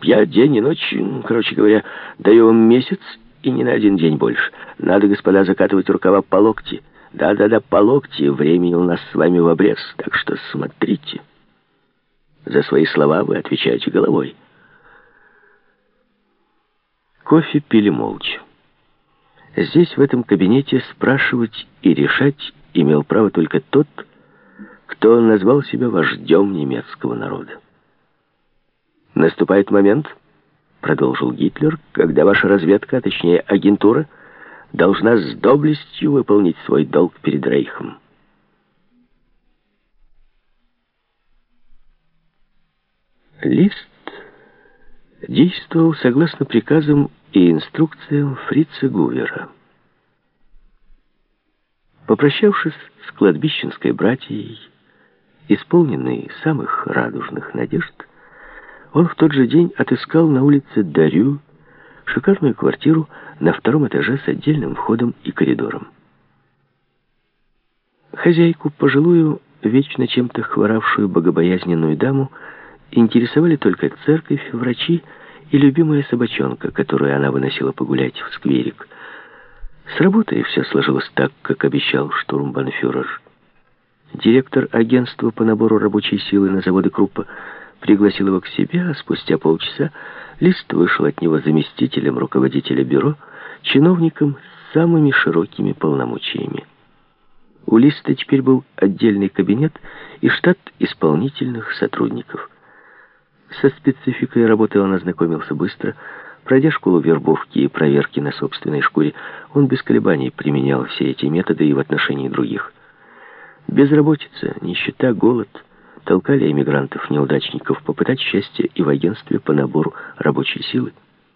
Я день и ночь, короче говоря, даю вам месяц и не на один день больше. Надо, господа, закатывать рукава по локти. Да-да-да, по локти. Времени у нас с вами в обрез, так что смотрите. За свои слова вы отвечаете головой. Кофе пили молча. Здесь, в этом кабинете, спрашивать и решать имел право только тот, кто назвал себя вождем немецкого народа. «Наступает момент, — продолжил Гитлер, — когда ваша разведка, а точнее агентура, должна с доблестью выполнить свой долг перед Рейхом». Лист действовал согласно приказам и инструкциям фрица Гувера. Попрощавшись с кладбищенской братьей, исполненный самых радужных надежд, он в тот же день отыскал на улице Дарю шикарную квартиру на 2-м этаже с отдельным входом и коридором. Хозяйку, пожилую, вечно чем-то хворавшую богобоязненную даму, интересовали только церковь, врачи и любимая собачонка, которую она выносила погулять в скверик. С работой все сложилось так, как обещал штурмбанфюрер. Директор агентства по набору рабочей силы на заводы Круппа пригласил его к себе, а спустя полчаса Лист вышел от него заместителем руководителя бюро, чиновником с самыми широкими полномочиями. У Листа теперь был отдельный кабинет и штат исполнительных сотрудников. Со спецификой работы он ознакомился быстро. Пройдя школу вербовки и проверки на собственной шкуре, он без колебаний применял все эти методы и в отношении других. Безработица, нищета, голод толкали эмигрантов-неудачников попытать счастье и в агентстве по набору рабочей силы.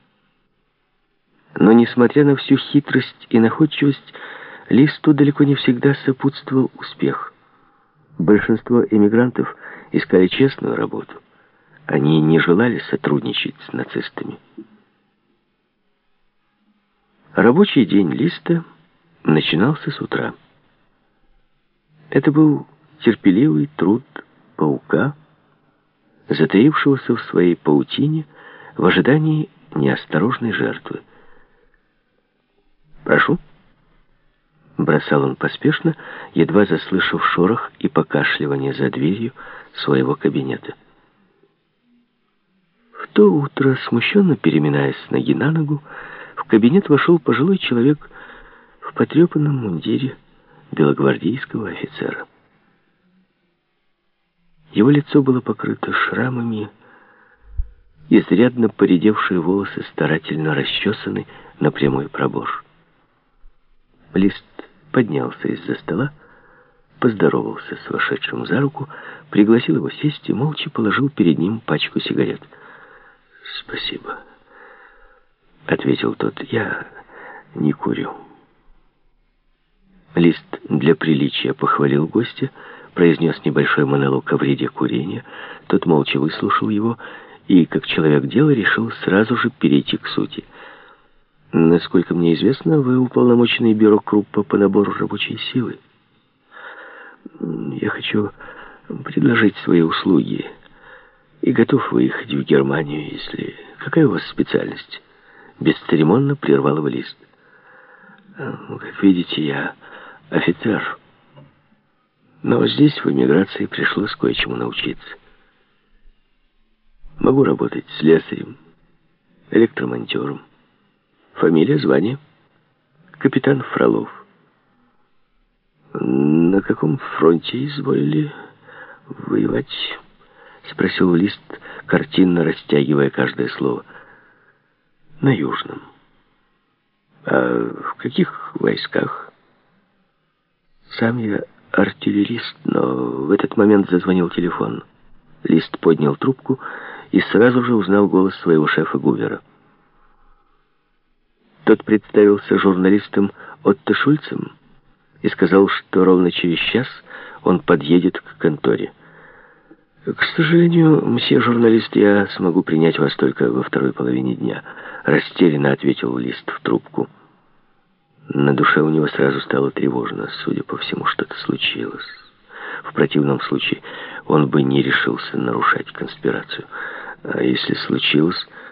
Но, несмотря на всю хитрость и находчивость, Листу далеко не всегда сопутствовал успех. Большинство эмигрантов искали честную работу. Они не желали сотрудничать с нацистами. Рабочий день Листа начинался с утра. Это был терпеливый труд паука, затаившегося в своей паутине в ожидании неосторожной жертвы. «Прошу», — бросал он поспешно, едва заслышав шорох и покашливание за дверью своего кабинета. В то утро, смущенно переминаясь с ноги на ногу, в кабинет вошел пожилой человек в потрепанном мундире белогвардейского офицера. Его лицо было покрыто шрамами, изрядно поредевшие волосы старательно расчесаны на прямой пробор. Лист поднялся из-за стола, поздоровался с вошедшим за руку, пригласил его сесть и молча положил перед ним пачку сигарет. «Спасибо», — ответил тот, — «я не курю». Лист для приличия похвалил гостя, произнес небольшой монолог о вреде курения. Тот молча выслушал его и, как человек дела, решил сразу же перейти к сути. «Насколько мне известно, вы уполномоченный бюро Круппа по набору рабочей силы. Я хочу предложить свои услуги и готов выехать в Германию, если... Какая у вас специальность?» Бесцеремонно прервал его Лист. «Как видите, я офицер. Но здесь, в эмиграции, пришлось кое-чему научиться. Могу работать слесарем, электромонтером. Фамилия, звание? Капитан Фролов. На каком фронте изволили воевать?» Спросил Лист, картинно растягивая каждое слово. «На Южном». «А в каких войсках?» «Сам я артиллерист, но в этот момент зазвонил телефон». Лист поднял трубку и сразу же узнал голос своего шефа Гувера. Тот представился журналистом Отто Шульцем и сказал, что ровно через час он подъедет к конторе. «К сожалению, мсье журналист, я смогу принять вас только во второй половине дня», — растерянно ответил Лист в трубку. На душе у него сразу стало тревожно. Судя по всему, что-то случилось. В противном случае он бы не решился нарушать конспирацию. А если случилось...